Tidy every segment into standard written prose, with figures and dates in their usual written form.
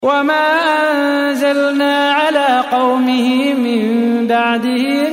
وما أنزلنا على قومه من بعده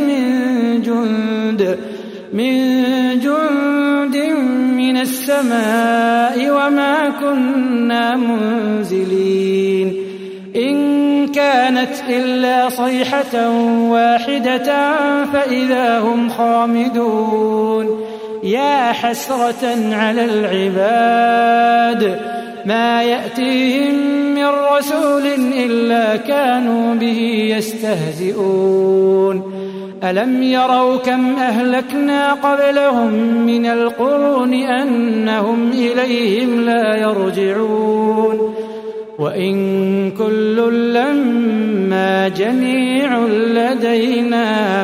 من جند من السماء وما كنا منزلين إن كانت إلا صيحة واحدة فإذا هم خامدون يا حسرة على العباد ما يأتيهم من رسول إلا كانوا به يستهزئون ألم يروا كم أهلكنا قبلهم من القرون أنهم إليهم لا يرجعون وإن كل لما جميع لدينا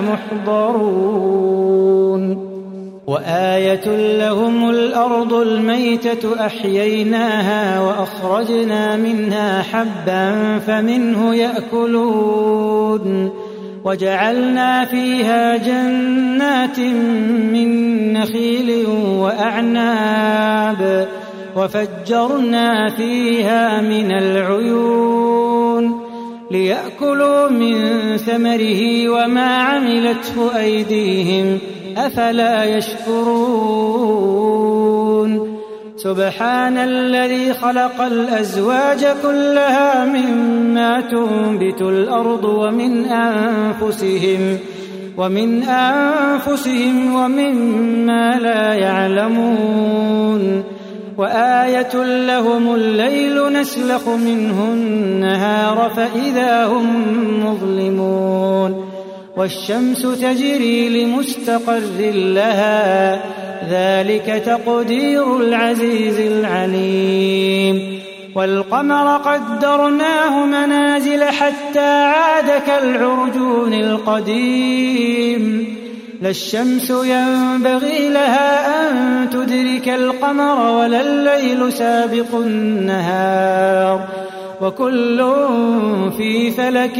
محضرون وآية لهم الأرض الميتة أحييناها وأخرجنا منها حبا فمنه يأكلون وجعلنا فيها جنات من نخيل وأعناب وفجرنا فيها من العيون ليأكلوا من ثمره وما عملته أيديهم أفلا يشكرون سبحان الذي خلق الأزواج كلها مما تنبت الأرض ومن أنفسهم ومما لا يعلمون وآية لهم الليل نسلخ منه النهار فإذا هم مظلمون والشمس تجري لمستقر لها ذلك تقدير العزيز العليم والقمر قدرناه منازل حتى عاد كالعرجون القديم لا الشمس ينبغي لها أن تدرك القمر ولا الليل سابق النهار وكل في فلك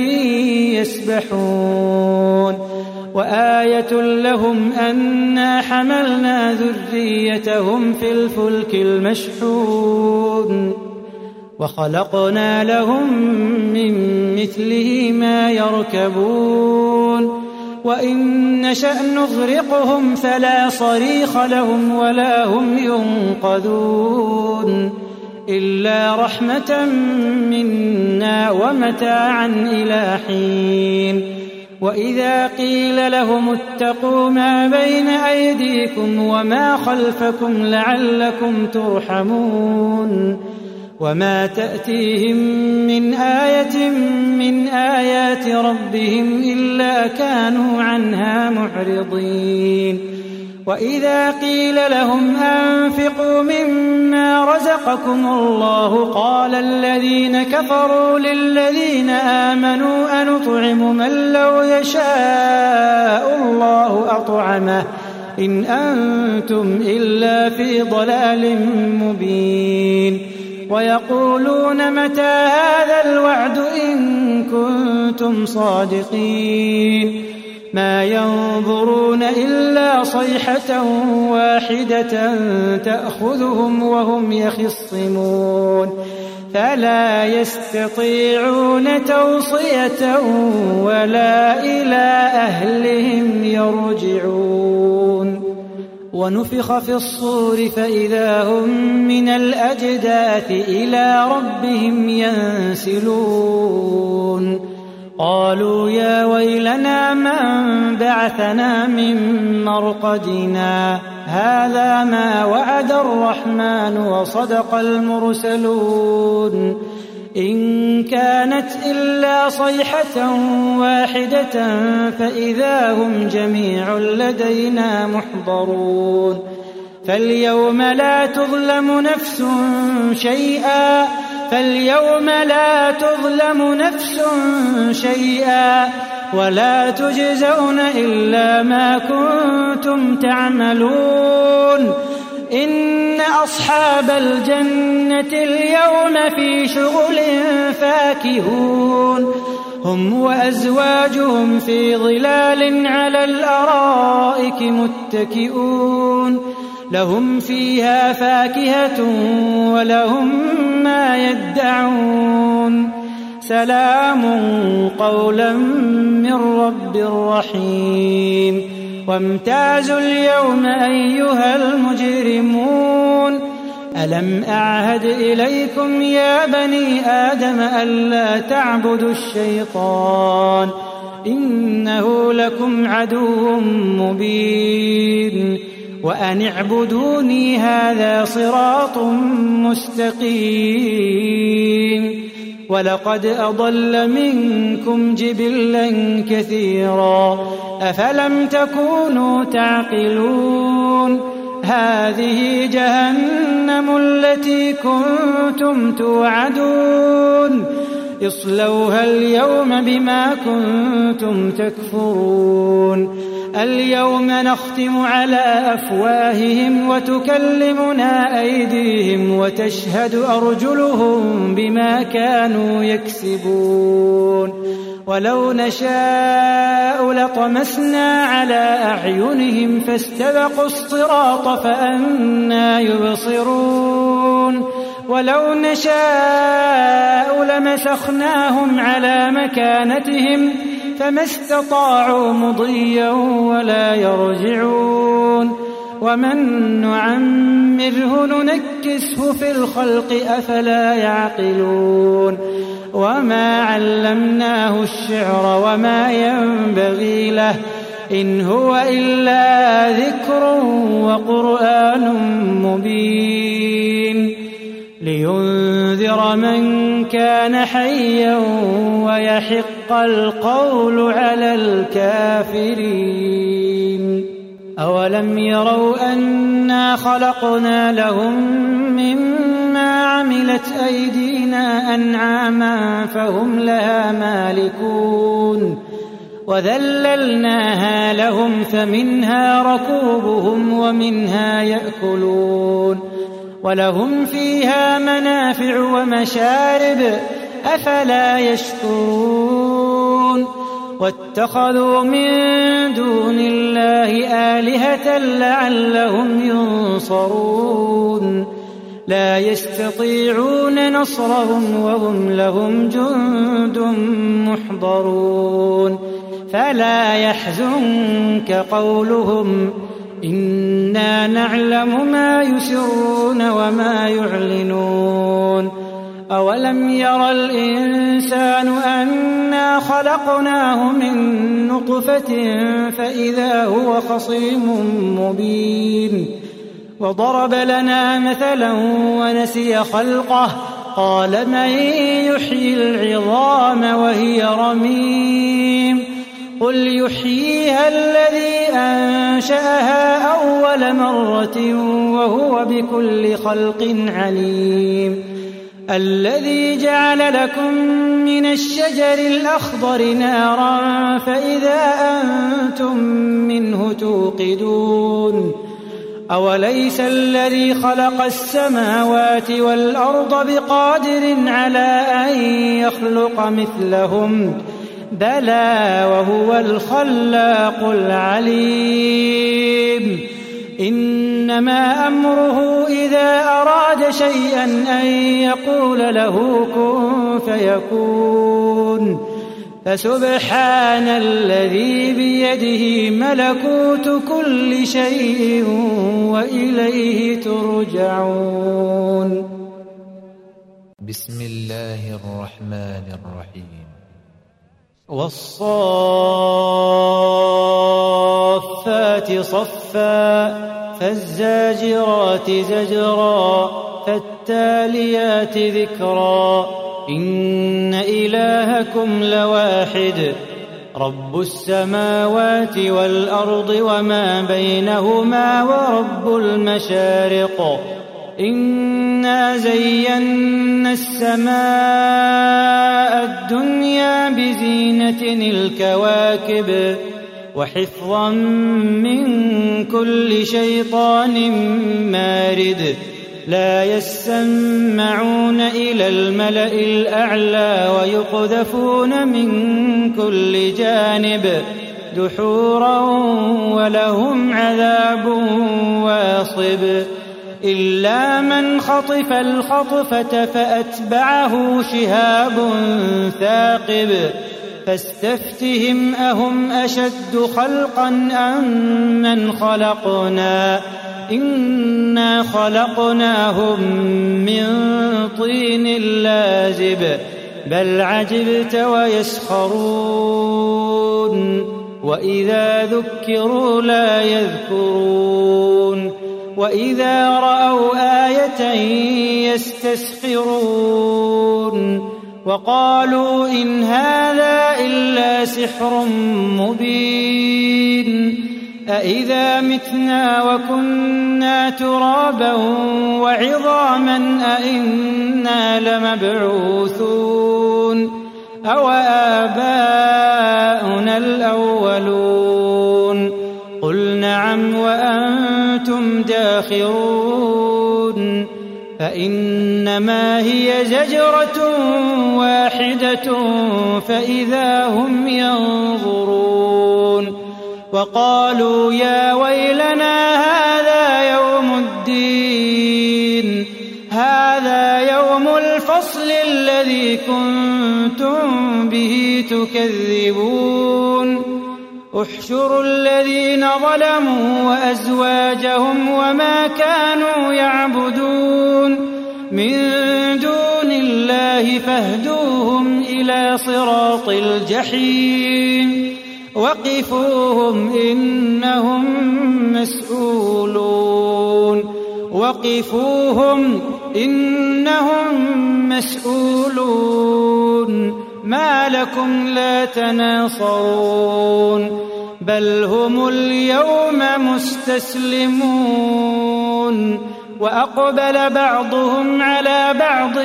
يسبحون وآية لهم أنا حملنا ذريتهم في الفلك المشحون وخلقنا لهم من مثله ما يركبون وإن نشأ نغرقهم فلا صريخ لهم ولا هم ينقذون إلا رحمة منا ومتاعا إلى حين وإذا قيل لهم اتقوا ما بين أيديكم وما خلفكم لعلكم ترحمون وما تأتيهم من آية من آيات ربهم إلا كانوا عنها معرضين وإذا قيل لهم أنفقوا مما رزقكم الله قال الذين كفروا للذين آمنوا أنطعم من لو يشاء الله أطعمه إن أنتم إلا في ضلال مبين ويقولون متى هذا الوعد إن كنتم صادقين ما ينظرون إلا صيحة واحدة تأخذهم وهم يخصمون فلا يستطيعون توصية ولا إلى أهلهم يرجعون ونفخ في الصور فإذا هم من الأجداث إلى ربهم ينسلون قالوا يا ويلنا من بعثنا من مرقدنا هذا ما وعد الرحمن وصدق المرسلون إن كانت إلا صيحة واحدة فإذا هم جميع لدينا محضرون فاليوم لا تظلم نفس شيئا ولا تجزون إلا ما كنتم تعملون إن أصحاب الجنة اليوم في شغل فاكهون هم وأزواجهم في ظلال على الأرائك متكئون لهم فيها فاكهة ولهم ما يدعون سلام قولا من رب رحيم وامتازوا اليوم أيها المجرمون ألم أعهد إليكم يا بني آدم ألا تعبدوا الشيطان إنه لكم عدو مبين وأن اعبدوني هذا صراط مستقيم ولقد أضل منكم جبلا كثيرا أفلم تكونوا تعقلون هذه جهنم التي كنتم توعدون اصلوها اليوم بما كنتم تكفرون اليوم نختم على أفواههم وتكلمنا أيديهم وتشهد أرجلهم بما كانوا يكسبون ولو نشاء لطمسنا على أعينهم فاستبقوا الصراط فأنى يبصرون ولو نشاء لمسخناهم على مكانتهم فما استطاعوا مضيا ولا يرجعون ومن نعمره ننكسه في الخلق أفلا يعقلون وما علمناه الشعر وما ينبغي له إن هو إلا ذكر وقرآن مبين لينذر من كان حيا ويحق القول على الكافرين أولم يروا أنا خلقنا لهم مما عملت أيدينا أنعاما فهم لها مالكون وذللناها لهم فمنها ركوبهم ومنها يأكلون ولهم فيها منافع ومشارب أفلا يشكرون واتخذوا من دون الله آلهة لعلهم ينصرون لا يستطيعون نصرهم وهم لهم جند محضرون فلا يحزنك قولهم إنا نعلم ما يسرون وما يعلنون أولم ير الإنسان أنا خلقناه من نطفة فإذا هو خصيم مبين وضرب لنا مثلا ونسي خلقه قال من يحيي العظام وهي رميم قل يحييها الذي أنشأها أول مرة وهو بكل خلق عليم الذي جعل لكم من الشجر الأخضر نارا فإذا أنتم منه توقدون أوليس الذي خلق السماوات والأرض بقادر على أن يخلق مثلهم بلى وهو الخلاق العليم إنما أمره إذا أراد شيئا أن يقول له كن فيكون فسبحان الذي بيده ملكوت كل شيء وإليه ترجعون بسم الله الرحمن الرحيم والصافات صفا فالزاجرات زجرا فالتاليات ذكرا إن إلهكم لواحد رب السماوات والأرض وما بينهما ورب المشارق إنا زينا السماء الدنيا بزينة الكواكب وحفظا من كل شيطان مارد لا يسمعون إلى الملأ الأعلى ويقذفون من كل جانب دحورا ولهم عذاب واصب إلا من خطف الخطفة فأتبعه شهاب ثاقب فاستفتهم أهم أشد خلقا أم من خلقنا إنا خلقناهم من طين لازب بل عجبت ويسخرون وإذا ذكروا لا يذكرون وإذا رأوا آية يستسخرون وقالوا إن هذا إلا سحر مبين أإذا متنا وكنا ترابا وعظاما أإنا لمبعوثون أو آباؤنا الأولون قل نعم وأنتم داخرون فإنما هي زجرة واحدة فإذا هم ينظرون وقالوا يا ويلنا هذا يوم الدين هذا يوم الفصل الذي كنتم به تكذبون احشروا الذين ظلموا وأزواجهم وما كانوا يعبدون من دون الله فاهدوهم إلى صراط الجحيم وقفوهم إنهم مسؤولون ما لكم لا تناصرون بل هم اليوم مستسلمون وأقبل بعضهم على بعض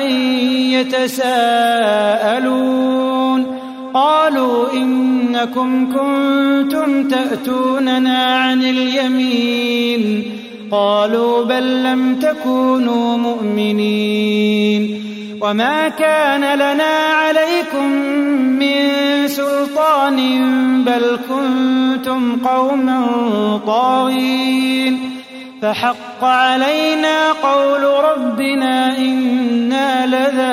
يتساءلون قالوا إنكم كنتم تأتوننا عن اليمين قالوا بل لم تكونوا مؤمنين وما كان لنا عليكم من سلطان بل كنتم قوما طاغين فحق علينا قول ربنا إنا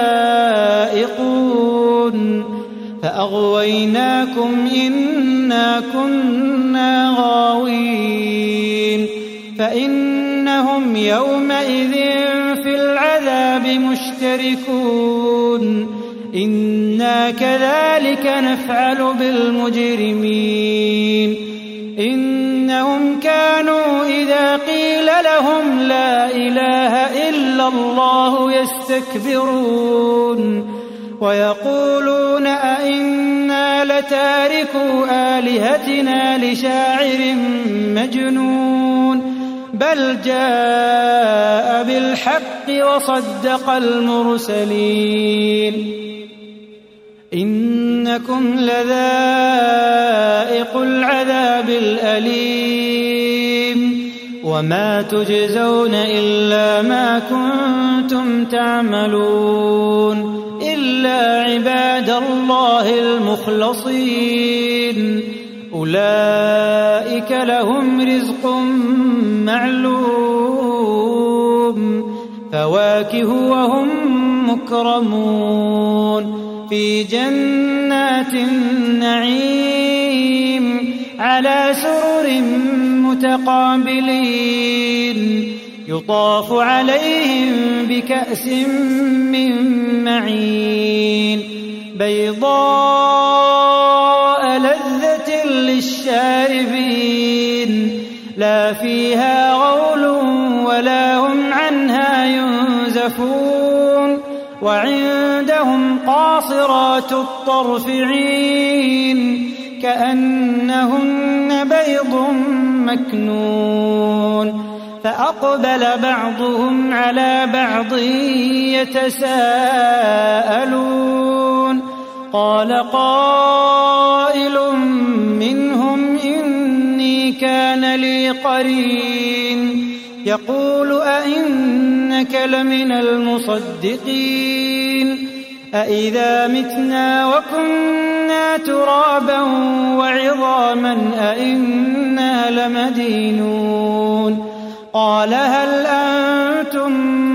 لذائقون فأغويناكم إنا كنا غاوين فإنهم يومئذ في العذاب مشتركون إنا كذلك نفعل بالمجرمين إنهم كانوا إذا قيل لهم لا إله إلا الله يستكبرون ويقولون أئنا لتاركو آلهتنا لشاعر مجنون بل جاء بالحق وصدق المرسلين إنكم لذائق العذاب الأليم وما تجزون إلا ما كنتم تعملون إلا عباد الله المخلصين أولئك لهم رزق معلوم فواكه وهم مكرمون في جنات النعيم على سرر متقابلين يطاف عليهم بكأس من معين بيضاء لذة للشاربين لا فيها غول ولا هم عنها ينزفون وعندهم قاصرات الطرف عين كأنهن بيض مكنون فأقبل بعضهم على بعض يتساءلون قال قائل منهم إني كان لي قرين يقول أئنك لمن المصدقين أإذا متنا وكنا ترابا وعظاما أإنا لمدينون قال هل أنتم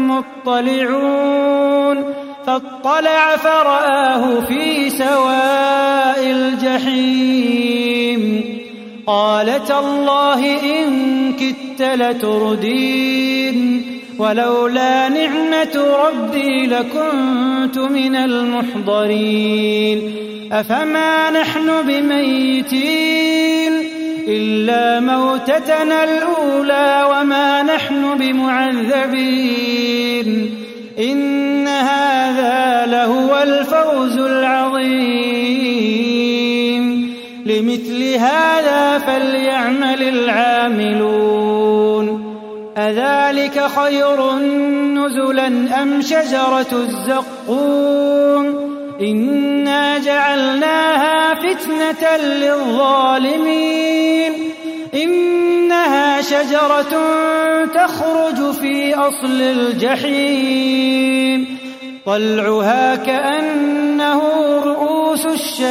مطلعون فاطلع فرآه في سواء الجحيم قال تالله إن كدت لتردين ولولا نعمة ربي لكنت من المحضرين أفما نحن بميتين إلا موتتنا الأولى وما نحن بمعذبين إن هذا لهو الفوز العظيم لمثل هذا فليعمل العاملون أذلك خير نزلا أم شجرة الزقوم إنا جعلناها فتنة للظالمين إنها شجرة تخرج في أصل الجحيم طلعها كأنه رؤوس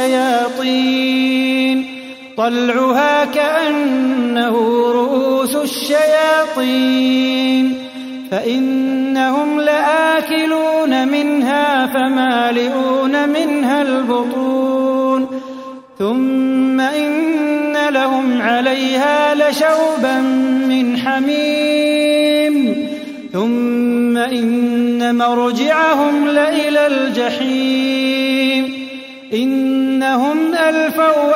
الشياطين فإنهم لآكلون منها فمالئون منها البطون ثم إن لهم عليها لشوبا من حميم ثم إن مرجعهم لإلى الجحيم إنهم ألفوا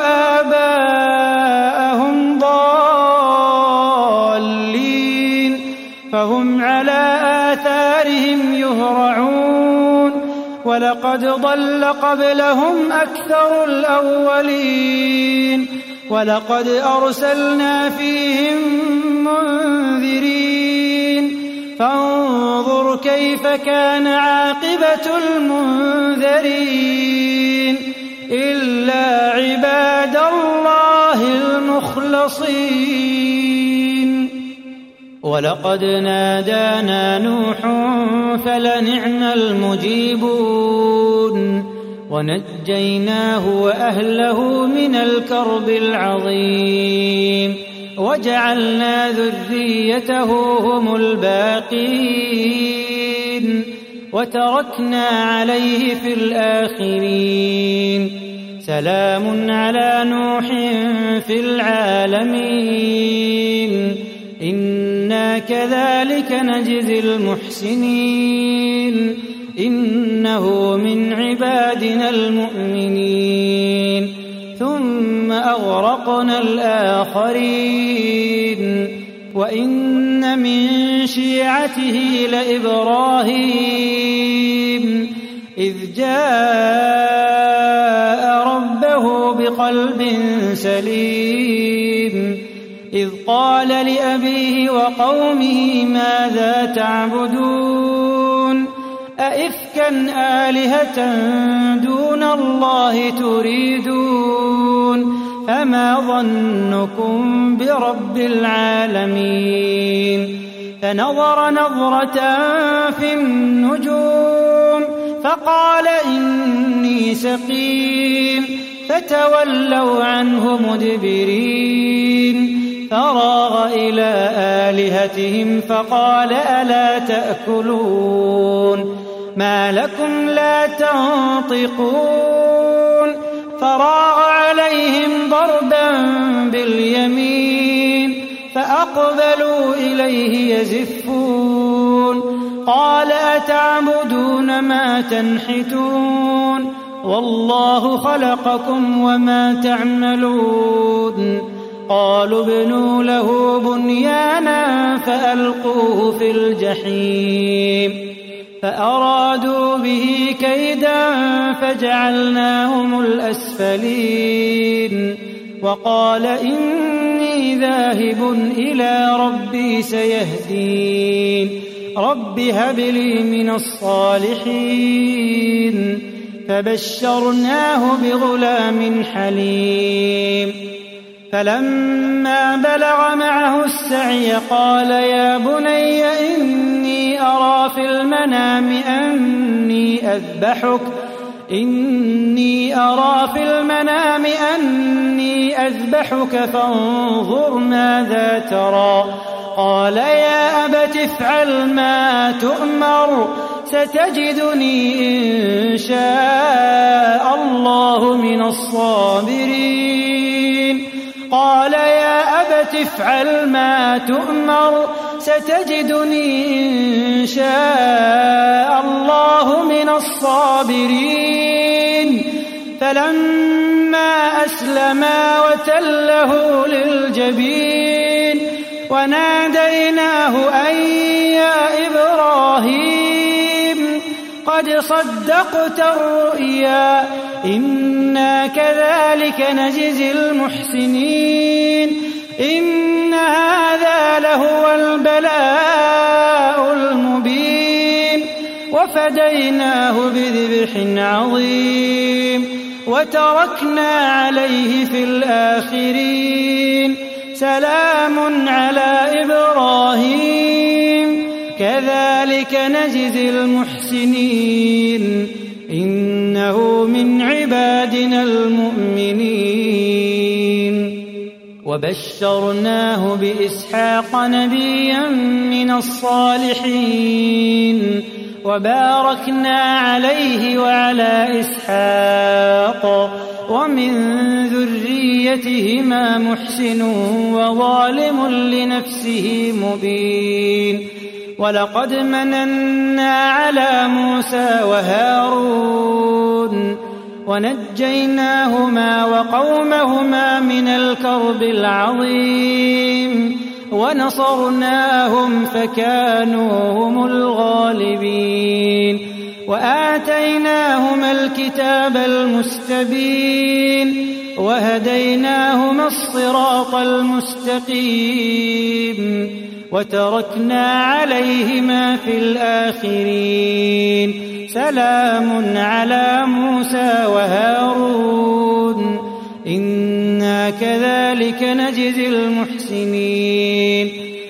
آباءهم ضالين فهم على آثارهم يهرعون ولقد ضل قبلهم أكثر الأولين ولقد أرسلنا فيهم منذرين فانظر كيف كان عاقبة المنذرين إلا عباد الله المخلصين ولقد نادانا نوح فلنعم المجيبون ونجيناه وأهله من الكرب العظيم وجعلنا ذريته هم الباقين وتركنا عليه في الآخرين سلام على نوح في العالمين إنا كذلك نجزي المحسنين إنه من عبادنا المؤمنين ثم أغرقنا الآخرين وإن من شيعته لإبراهيم إذ جاء ربه بقلب سليم إذ قال لأبيه وقومه ماذا تعبدون أئفكا آلهة دون الله تريدون فما ظنكم برب العالمين فنظر نظرة في النجوم فقال إني سقيم فتولوا عنه مدبرين فراغ إلى آلهتهم فقال ألا تأكلون ما لكم لا تنطقون فراغ عليهم ضربا باليمين فأقبلوا إليه يزفون قال أتعبدون ما تنحتون والله خلقكم وما تعملون قالوا ابنوا له بنيانا فألقوه في الجحيم فأرادوا به كيدا فجعلناهم الأسفلين وقال إني ذاهب إلى ربي سيهدين رب هب لي من الصالحين فبشرناه بغلام حليم فلما بلغ معه السعي قال يا بني إني أرى في المنام أني أذبحك إني أرى في المنام أني أذبحك فانظر ماذا ترى قال يا أبت افعل ما تؤمر ستجدني إن شاء الله من الصابرين قال يا أبت افعل ما تؤمر ستجدني إن شاء الله من الصابرين فلما أسلما وتله للجبين وناديناه أن يا إبراهيم قد صدقت الرؤيا إنا كذلك نجزي المحسنين إن هذا لهو البلاء المبين وفديناه بذبح عظيم وتركنا عليه في الآخرين سلام على إبراهيم كذلك نجزي المحسنين إنه من عبادنا المؤمنين وبشرناه بإسحاق نبيا من الصالحين وباركنا عليه وعلى إسحاق ومن ذريتهما محسن وظالم لنفسه مبين ولقد مننا على موسى وهارون ونجيناهما وقومهما من الكرب العظيم ونصرناهم فكانوا هم الغالبين وآتيناهما الكتاب المستبين وهديناهما الصراط المستقيم وتركنا عليهما في الآخرين سلام على موسى وهارون إنا كذلك نجزي المحسنين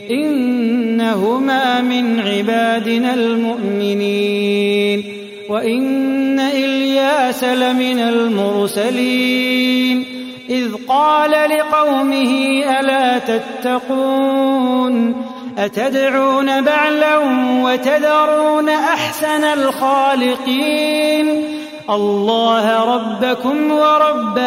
إنهما من عبادنا المؤمنين وإن إلياس لمن المرسلين إذ قال لقومه ألا تتقون أتدعون بعلا وتذرون أحسن الخالقين الله ربكم ورب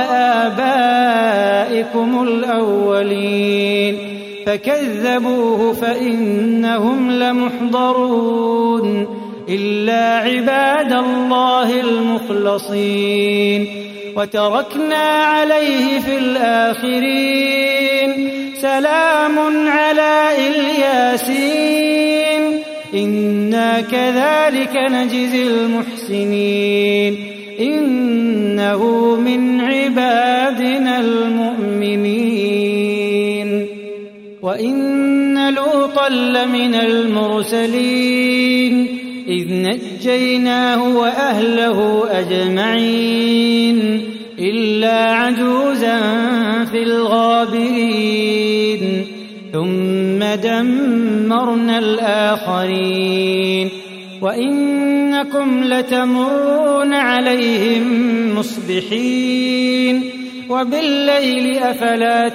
آبائكم الأولين فكذبوه فإنهم لمحضرون إلا عباد الله المخلصين وتركنا عليه في الآخرين سلام على الياسين إنا كذلك نجزي المحسنين إنه من عبادنا المؤمنين وإن لوطا لمن المرسلين إذ نجيناه وأهله أجمعين إلا عجوزا في الغابرين ثم دمرنا الآخرين وإنكم لتمرون عليهم مصبحين وبالليل أفلا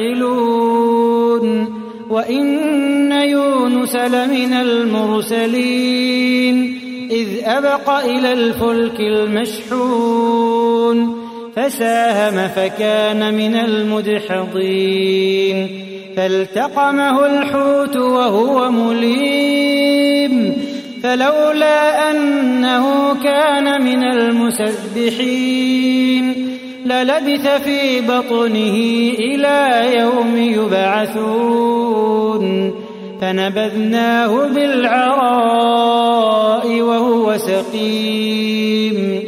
تعقلون وإن يونس لمن المرسلين إذ أبق إلى الفلك المشحون فساهم فكان من المدحضين فالتقمه الحوت وهو مليم فلولا أنه كان من المسبحين للبث في بطنه إلى يوم يبعثون فنبذناه بالعراء وهو سقيم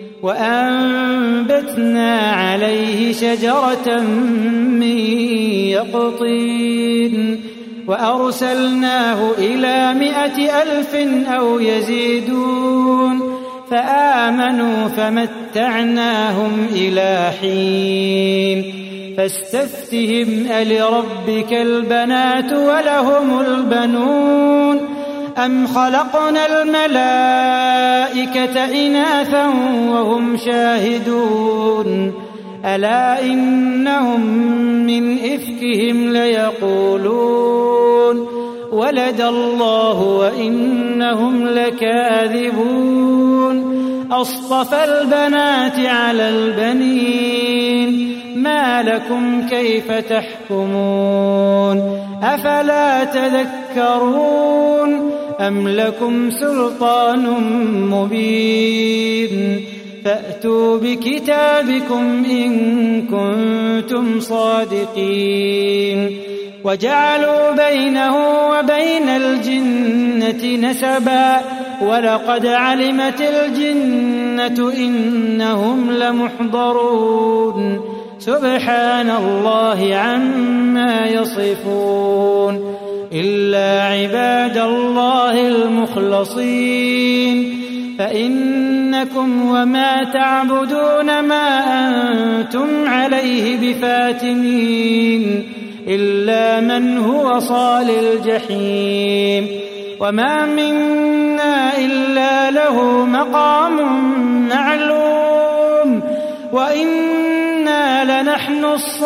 وأنبتنا عليه شجرة من يقطين وأرسلناه إلى 100,000 أو يزيدون فآمنوا فمتعناهم إلى حين فاستفتهم ألربك البنات ولهم البنون أم خلقنا الملائكة إناثا وهم شاهدون ألا إنهم من إفكهم ليقولون ولد الله وإنهم لكاذبون أصطفى البنات على البنين ما لكم كيف تحكمون أفلا تذكرون أم لكم سلطان مبين فأتوا بكتابكم إن كنتم صادقين وجعلوا بينه وبين الجنة نسبا ولقد علمت الجنة إنهم لمحضرون سبحان الله عما يصفون إلا عباد الله المخلصين فإنكم وما تعبدون ما أنتم عليه بفاتنين إلا من هو صال الجحيم وما منا إلا له مقام معلوم وإنا لنحن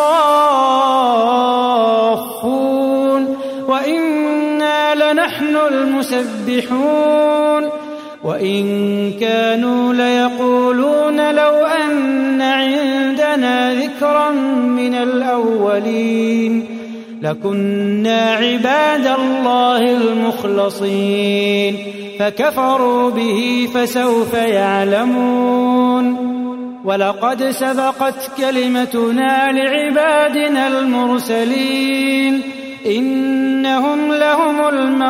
الصافون وإنا لنحن المسبحون وإن كانوا ليقولون لو أن عندنا ذكرا من الأولين لكنا عباد الله المخلصين فكفروا به فسوف يعلمون ولقد سبقت كلمتنا لعبادنا المرسلين إنهم لهم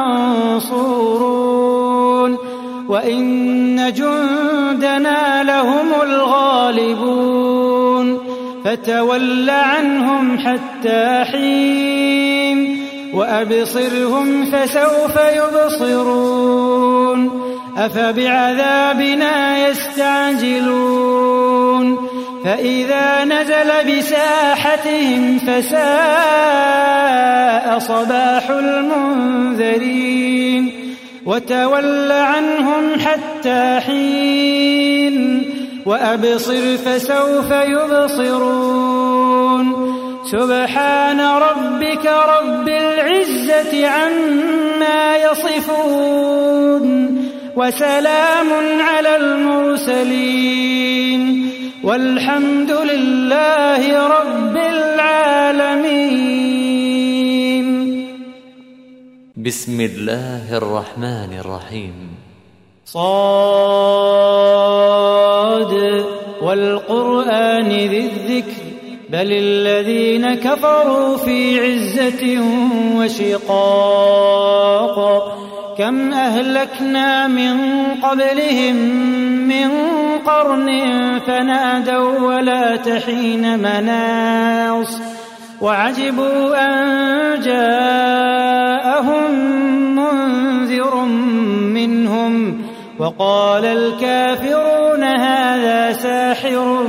المنصورون وإن جندنا لهم الغالبون فتول عنهم حتى حين وأبصرهم فسوف يبصرون أفبعذابنا يستعجلون فإذا نزل بساحتهم فساء صباح المنذرين وتول عنهم حتى حين وأبصر فسوف يبصرون سبحان ربك رب العزة عما يصفون وسلام على المرسلين والحمد لله رب العالمين. بسم الله الرحمن الرحيم. صاد والقرآن ذي الذكر بل الذين كفروا في عزة وشقاق كم أهلكنا من قبلهم من قرن فنادوا ولا تحين مناص وعجبوا أن جاءهم منذر منهم وقال الكافرون هذا ساحر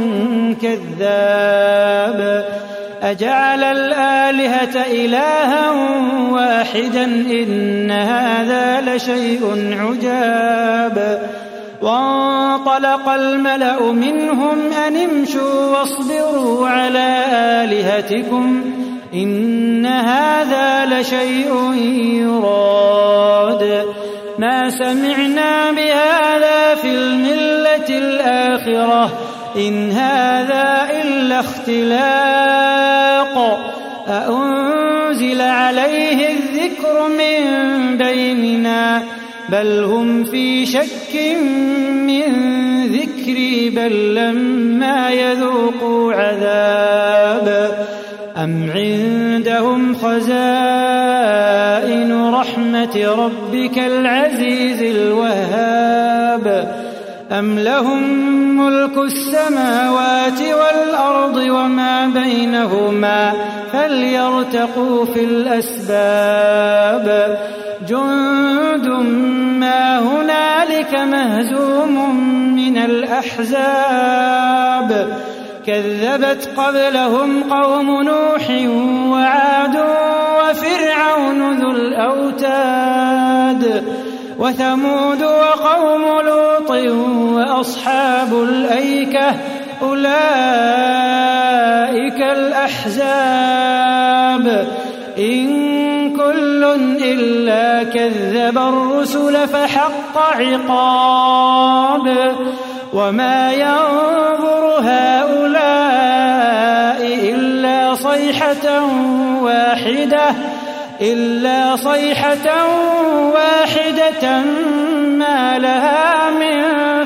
كذاب أجعل الآلهة إلها واحدا إن هذا لشيء عجاب وانطلق الملأ منهم أن امشوا واصبروا على آلهتكم إن هذا لشيء يراد ما سمعنا بهذا في الملة الآخرة إن هذا إلا اختلاق أأنزل عليه الذكر من بيننا بل هم في شك من ذكري بل لما يذوقوا عذاب أم عندهم خزائن رحمة ربك العزيز الوهاب أم لهم ملك السماوات والأرض وما بينهما فليرتقوا في الأسباب جند ما هنالك مهزوم من الأحزاب كذبت قبلهم قوم نوح وعاد وفرعون ذو الأوتاد وثمود وقوم لوط وأصحاب الأيكة أولئك الأحزاب إن كل إلا كذب الرسل فحق عقاب وما ينظر هؤلاء إلا صيحة واحدة ما لها من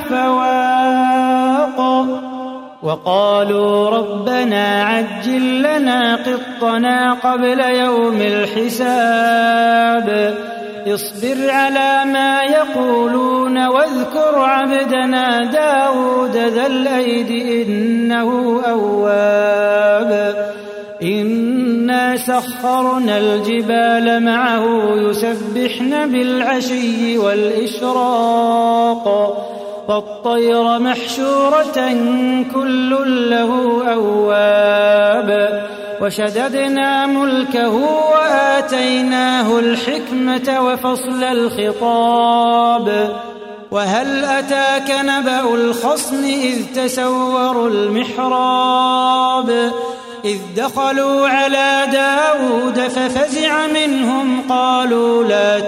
فواق وقالوا ربنا عجل لنا قطنا قبل يوم الحساب اصبر على ما يقولون واذكر عبدنا داود ذا الأيد إنه أواب إنا سخرنا الجبال معه يسبحن بالعشي والإشراق والطير محشورة كل له أواب وشددنا ملكه وآتيناه الحكمة وفصل الخطاب وهل أتاك نبأ الخصم إذ تسوروا المحراب إذ دخلوا على داود ففزع منهم قالوا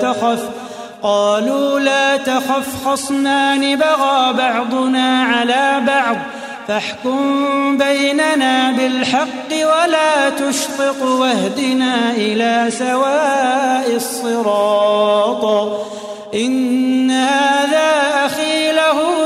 لا تخف خصمان بغى بعضنا على بعض فاحكم بيننا بالحق ولا تشطط واهدنا إلى سواء الصراط إن هذا أخي له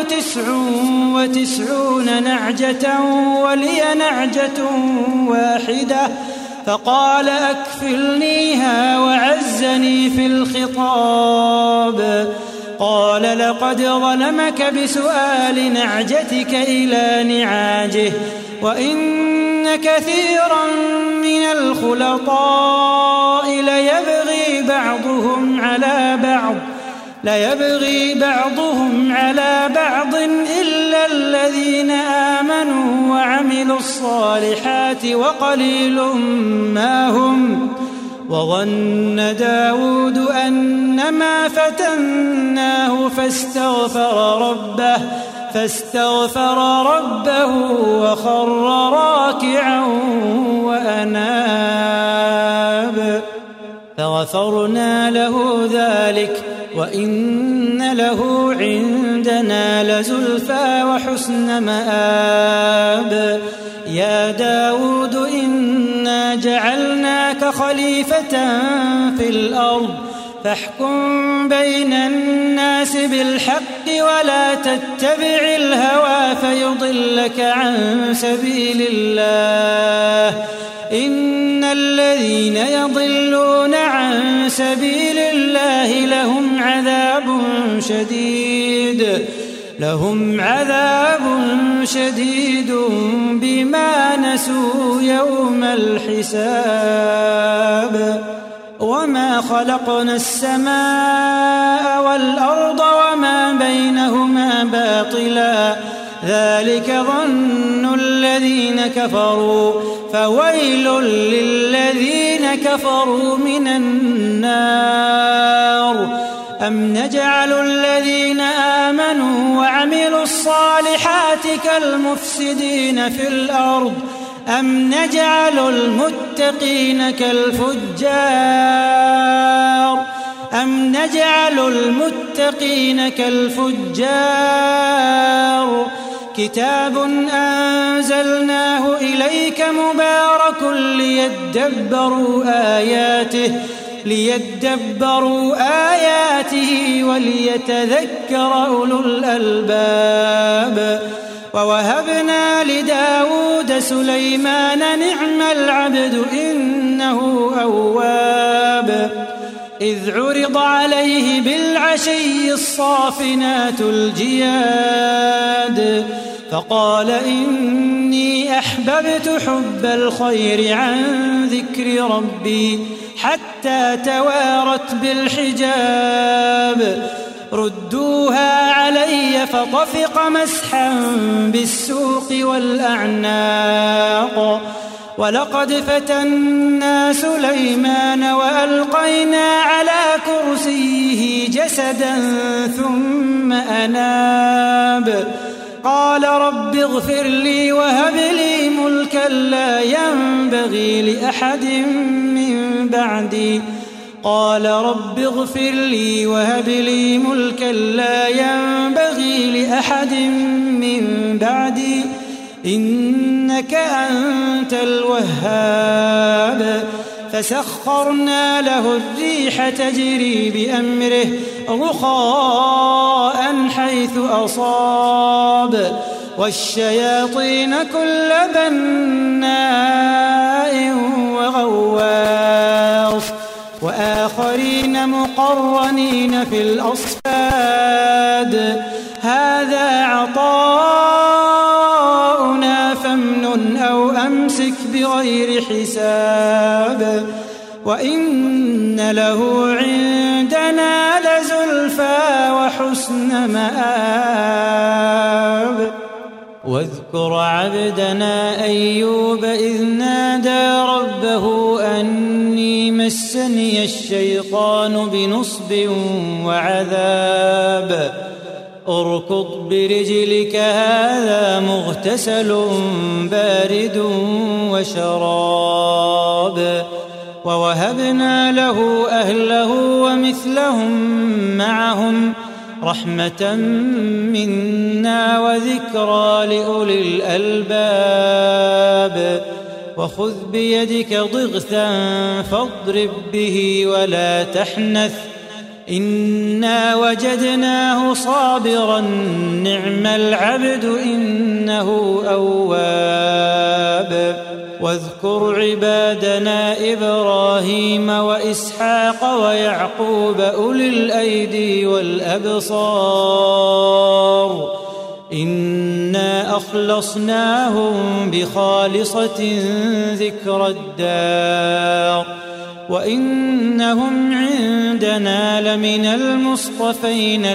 99 نعجة ولي نعجة واحدة فقال أكفلنيها وعزني في الخطاب قال لقد ظلمك بسؤال نعجتك إلى نعاجه وإن كثيرا من الخلطاء ليبغي بعضهم على بعض إلا الذين آمنوا وعملوا الصالحات وقليل ما هم وظن داود أنما فتناه فاستغفر ربه وخر راكعا وأناب فغفرنا له ذلك وإن له عندنا لزلفى وحسن مآب يا داود إنا جعلناك خليفة في الأرض فاحكم بين الناس بالحق ولا تتبع الهوى فيضلك عن سبيل الله إن الذين يضلون عن سبيل الله لهم عذاب شديد بما نسوا يوم الحساب وما خلقنا السماء والأرض وما بينهما باطلا ذلك ظن الذين كفروا فويل للذين كفروا من النار أم نجعل الذين آمنوا وعملوا الصالحات كالمفسدين في الأرض أم نجعل المتقين كالفجار كتاب أنزلناه إليك مبارك ليدبروا آياته وليتذكر أولو الألباب ووهبنا لداود سليمان نعم العبد إنه أواب إذ عرض عليه بالعشي الصافنات الجياد فقال إني أحببت حب الخير عن ذكر ربي حتى توارت بالحجاب ردوها علي فطفق مسحا بالسوق والأعناق ولقد فتنا سليمان وألقينا على كرسيه جسدا ثم أناب قال رب اغفر لي وهب لي ملكا لا ينبغي لأحد من بعدي قال رب اغفر لي وهب لي ملكا لا ينبغي لأحد من بعدي إنك أنت الوهاب فسخرنا له الريح تجري بأمره رخاء حيث أصاب والشياطين كل بناء وغواص وآخرين مقرنين في الأصفاد هذا عطاؤنا فامنن أو أمسك بغير حساب وإن له عندنا لزلفى وحسن مآب واذكر عبدنا أيوب إذ نادى ربه أني مسني الشيطان بنصب وعذاب اركض برجلك هذا مغتسل بارد وشراب ووهبنا له أهله ومثلهم معهم رحمة منا وذكرى لأولي الألباب وخذ بيدك ضغثا فاضرب به ولا تحنث إنا وجدناه صابرا نعم العبد إنه أواب واذكر عبادنا إبراهيم وإسحاق ويعقوب أولي الأيدي والأبصار إنا أخلصناهم بخالصة ذكر الدار وإنهم عندنا لمن المصطفين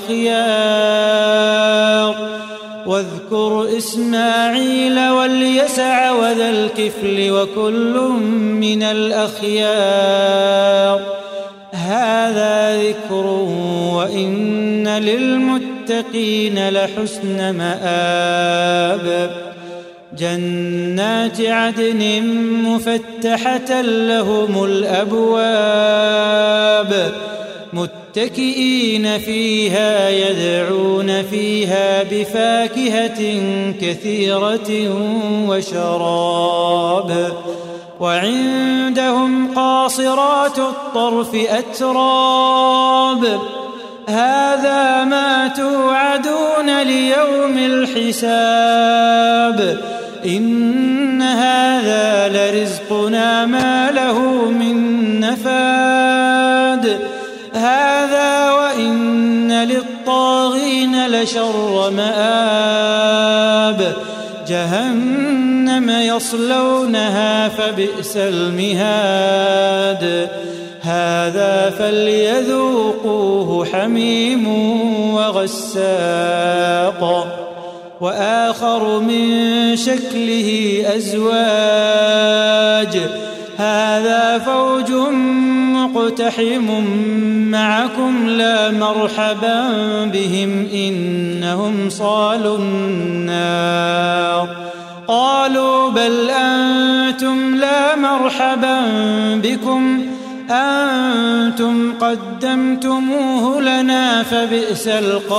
الأخيار واذكر إسماعيل واليسع وذا الكفل وكل من الأخيار هذا ذكر وإن للمتقين لحسن مآب جنات عدن مفتحة لهم الأبواب متكئين فيها يدعون فيها بفاكهة كثيرة وشراب وعندهم قاصرات الطرف أتراب هذا ما توعدون ليوم الحساب إن هذا لرزقنا ما له من نفاد هذا وإن للطاغين لشر مآب جهنم يصلونها فبئس المهاد هذا فليذوقوه حميم وغساق وآخر من شكله أزواج هذا فوج مقتحم معكم لا مرحبا بهم إنهم صالوا النار قالوا بل أنتم لا مرحبا بكم أنتم قدمتموه لنا فبئس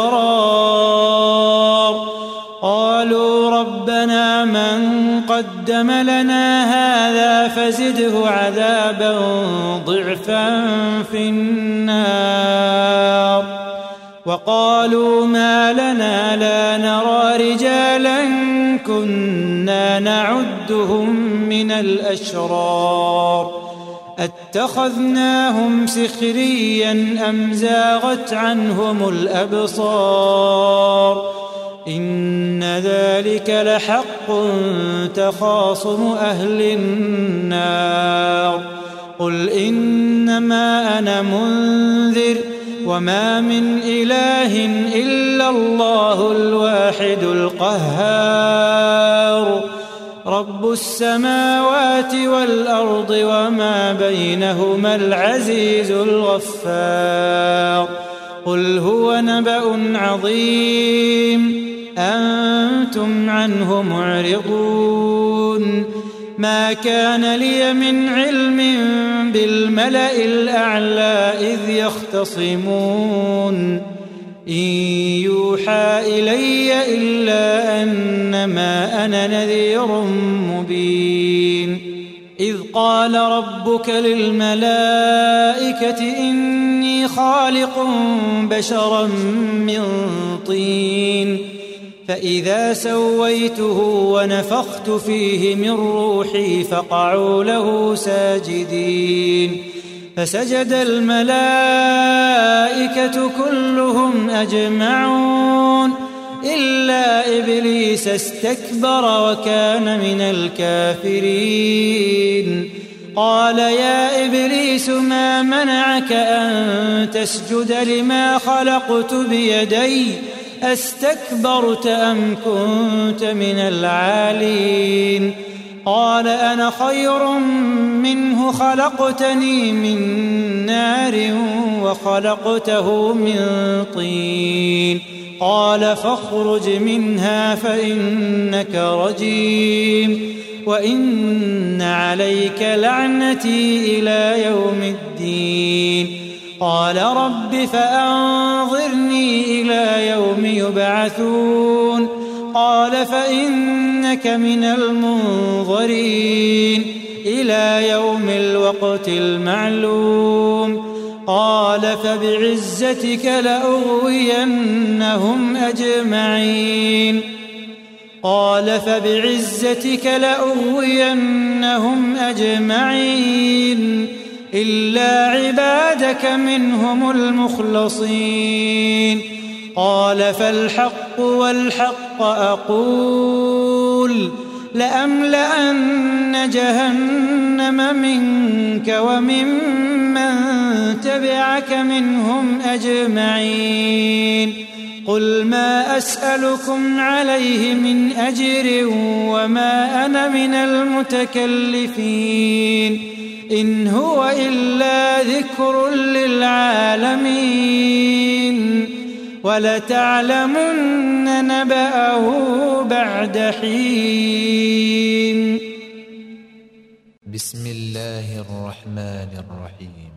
القرار قالوا ربنا من قدم لنا هذا فزده عذابا ضعفا في النار وقالوا ما لنا لا نرى رجالا كنا نعدهم من الأشرار اتخذناهم سخريا أم زاغت عنهم الأبصار إن ذلك لحق تخاصم أهل النار قل إنما أنا منذر وما من إله إلا الله الواحد القهار رب السماوات والأرض وما بينهما العزيز الغفار قل هو نبأ عظيم أنتم عنه معرضون ما كان لي من علم بالملأ الأعلى إذ يختصمون إن يوحى إلي إلا أنما أنا نذير مبين إذ قال ربك للملائكة إني خالق بشرا من طين فإذا سويته ونفخت فيه من روحي فقعوا له ساجدين فسجد الملائكة كلهم أجمعون إلا إبليس استكبر وكان من الكافرين قال يا إبليس ما منعك أن تسجد لما خلقت بيدي أستكبرت أم كنت من العالين قال أنا خير منه خلقتني من نار وخلقته من طين قال فاخرج منها فإنك رجيم وإن عليك لعنتي إلى يوم الدين قال رب فأنظرني إلى يوم يبعثون قال فإنك من المنظرين إلى يوم الوقت المعلوم قال فبعزتك لأغوينهم أجمعين قال فبعزتك لأغوينهم أجمعين إلا عبادك منهم المخلصين قال فالحق والحق أقول لأملأن جهنم منك وممن تبعك منهم أجمعين قل ما أسألكم عليه من أجر وما أنا من المتكلفين إن هو إلا ذكر للعالمين ولتعلمن نبأه بعد حين بسم الله الرحمن الرحيم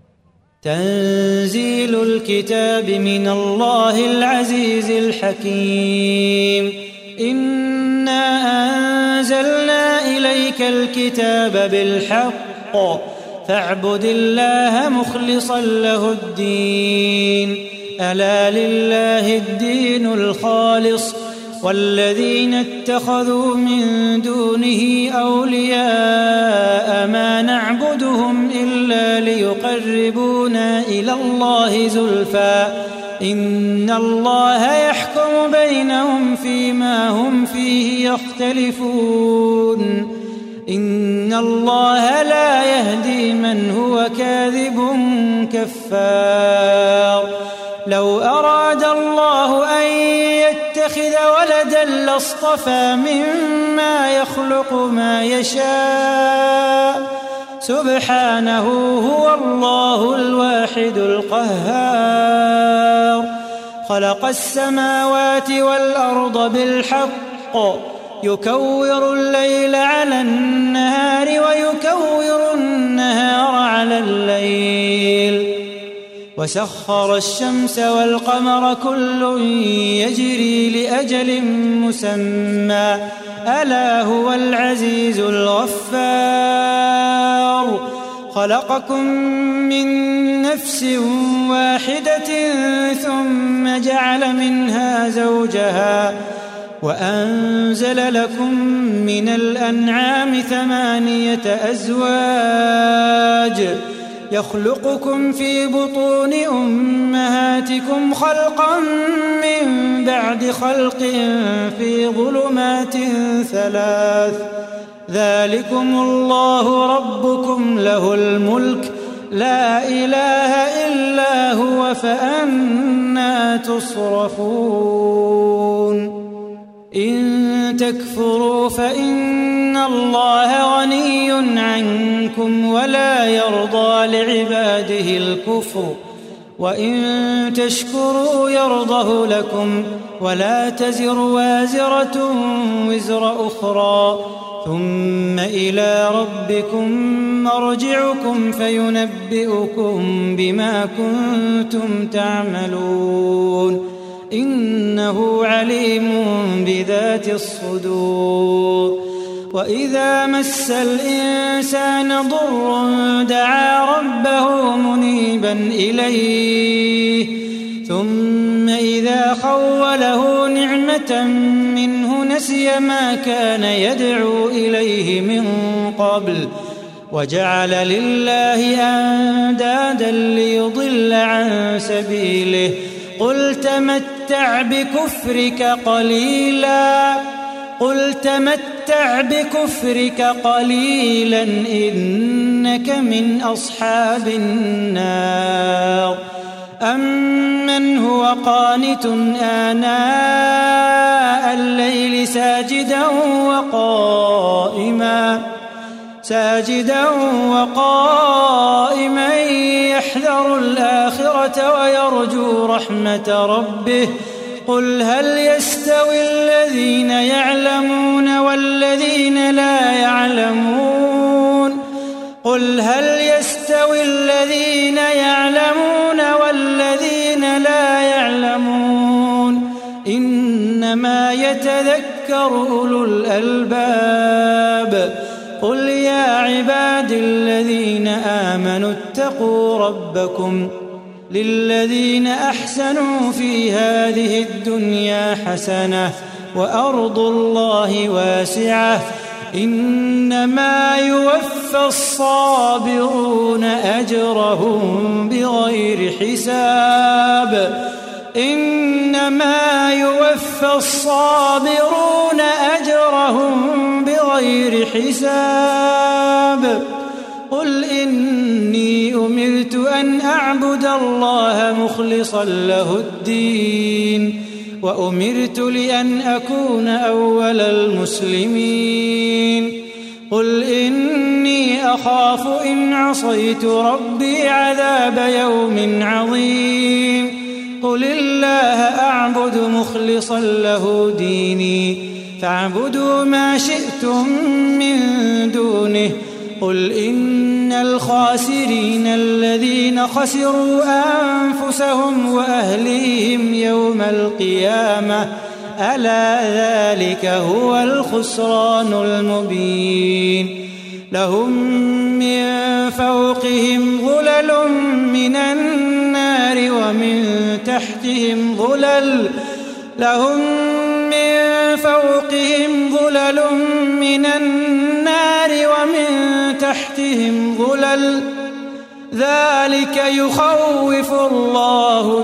تنزيل الكتاب من الله العزيز الحكيم إنا أنزلنا إليك الكتاب بالحق فاعبد الله مخلصا له الدين ألا لله الدين الخالص والذين اتخذوا من دونه أولياء ما نعبدهم إلا ليقربونا إلى الله زلفى إن الله يحكم بينهم فيما هم فيه يختلفون إن الله لا يهدي من هو كاذب كفار لو أراد الله أن يتخذ ولدا لاصطفى مما يخلق ما يشاء سبحانه هو الله الواحد القهار خلق السماوات والأرض بالحق يكور الليل على النهار ويكور النهار على الليل وسخر الشمس والقمر كل يجري لأجل مسمى ألا هو العزيز الغفار خلقكم من نفس واحدة ثم جعل منها زوجها وأنزل لكم من الأنعام 8 أزواج يخلقكم في بطون أمهاتكم خلقا من بعد خلق في ظلمات 3 ذلكم الله ربكم له الملك لا إله إلا هو فأنى تصرفون إن تكفروا فإن الله غني عنكم ولا يرضى لعباده الكفر وإن تشكروا يرضه لكم ولا تزر وازرة وزر أخرى ثم إلى ربكم مرجعكم فينبئكم بما كنتم تعملون إنه عليم بذات الصدور وإذا مس الإنسان ضر دعا ربه منيبا إليه ثم إذا خوله نعمة منه نسي ما كان يدعو إليه من قبل وجعل لله أندادا ليضل عن سبيله قل تمتع بكفرك قليلا إنك من أصحاب النار أمن هو قانت آناء الليل ساجدا وقائما يحذر الآخرة ويرجو رحمة ربه قل هل يستوي الذين يعلمون والذين لا يعلمون إنما يتذكر أولو الألباب قل يا عباد الذين آمنوا اتقوا ربكم للذين أحسنوا في هذه الدنيا حسنة وأرض الله واسعة إنما يوفى الصابرون أجرهم بغير حساب قل إني أمرت أن أعبد الله مخلصا له الدين وأمرت لأن أكون أول المسلمين قل إني أخاف إن عصيت ربي عذاب يوم عظيم قل الله أعبد مخلصا له ديني فاعبدوا ما شئتم من دونه قل إن الخاسرين الذين خسروا أنفسهم وأهليهم يوم القيامة ألا ذلك هو الخسران المبين لهم من فوقهم ظلل من النار ومن تحتهم ظلل ذلك يخوف الله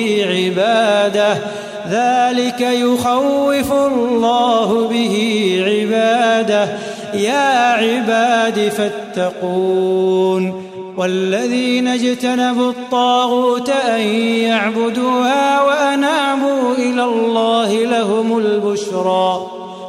به عباده يا عباد فاتقون والذين اجتنبوا الطاغوت أن يعبدوها وأنابوا إلى الله لهم البشرى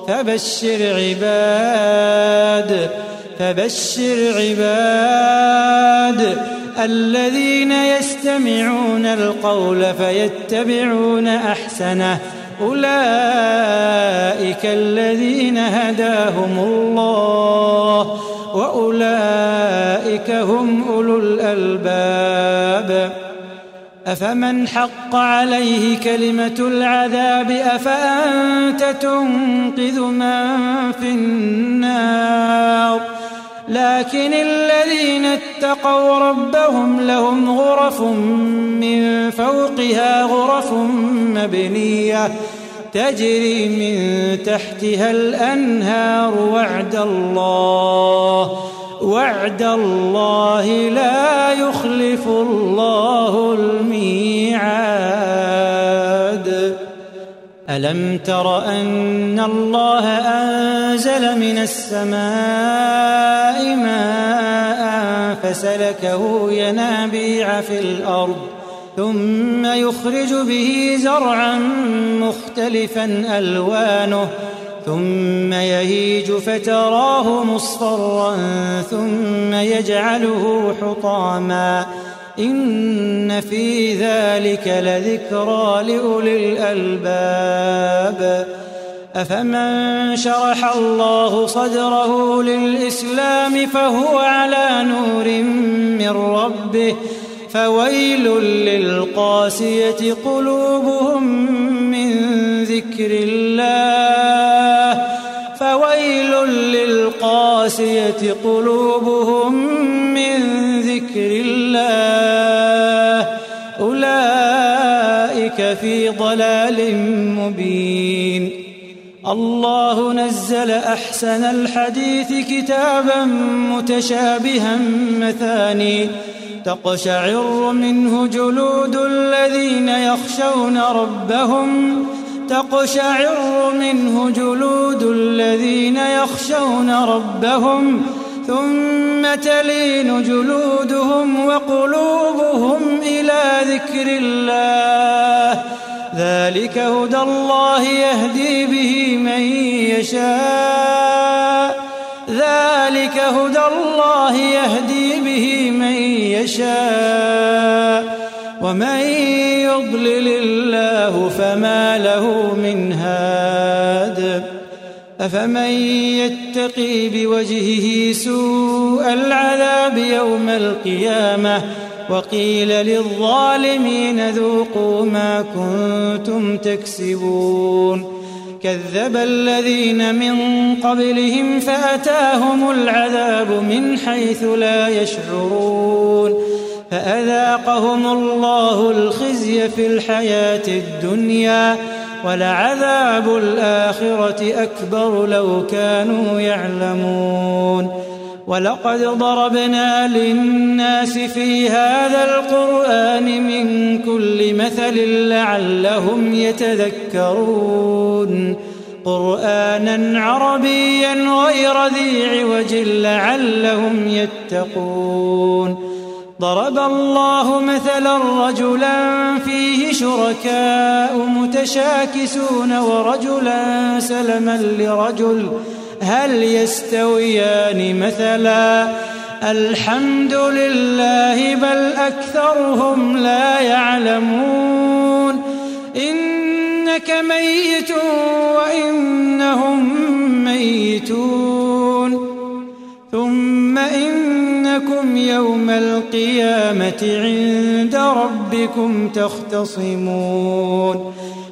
فبشر عباد الذين يستمعون القول فيتبعون أحسنه أولئك الذين هداهم الله وأولئك هم أولو الألباب أفمن حق عليه كلمة العذاب أفأنت تنقذ من في النار لكن الذين اتقوا ربهم لهم غرف من فوقها غرف مبنية تجري من تحتها الأنهار وعد الله لا يخلف الله الميعاد ألم تر أن الله أنزل من السماء ماء فسلكه ينابيع في الأرض ثم يخرج به زرعا مختلفا ألوانه ثم يهيج فتراه مصفرا ثم يجعله حطاما إن في ذلك لذكرى لأولي الألباب أفمن شرح الله صدره للإسلام فهو على نور من ربه فويل للقاسية قلوبهم من ذكر الله أولئك في ضلال مبين. الله نزل أحسن الحديث كتابا متشابها مثاني تقشعر منه جلود الذين يخشون ربهم ثم تلين جلودهم وقلوبهم إلى ذكر الله ذلك هدى الله يهدي به من يشاء ومن يضلل الله فما له من هاد. أفمن يتقي بوجهه سوء العذاب يوم القيامة وقيل للظالمين ذوقوا ما كنتم تكسبون. كذب الذين من قبلهم فأتاهم العذاب من حيث لا يشعرون فأذاقهم الله الخزي في الحياة الدنيا ولعذاب الآخرة أكبر لو كانوا يعلمون. ولقد ضربنا للناس في هذا القرآن من كل مثل لعلهم يتذكرون قرآنا عربيا غير ذي عوج لعلهم يتقون. ضرب الله مثلا رجلا فيه شركاء متشاكسون ورجلا سلما لرجل هل يستويان مثلا الحمد لله بل أكثرهم لا يعلمون. إنك ميت وإنهم ميتون ثم إنكم يوم القيامة عند ربكم تختصمون.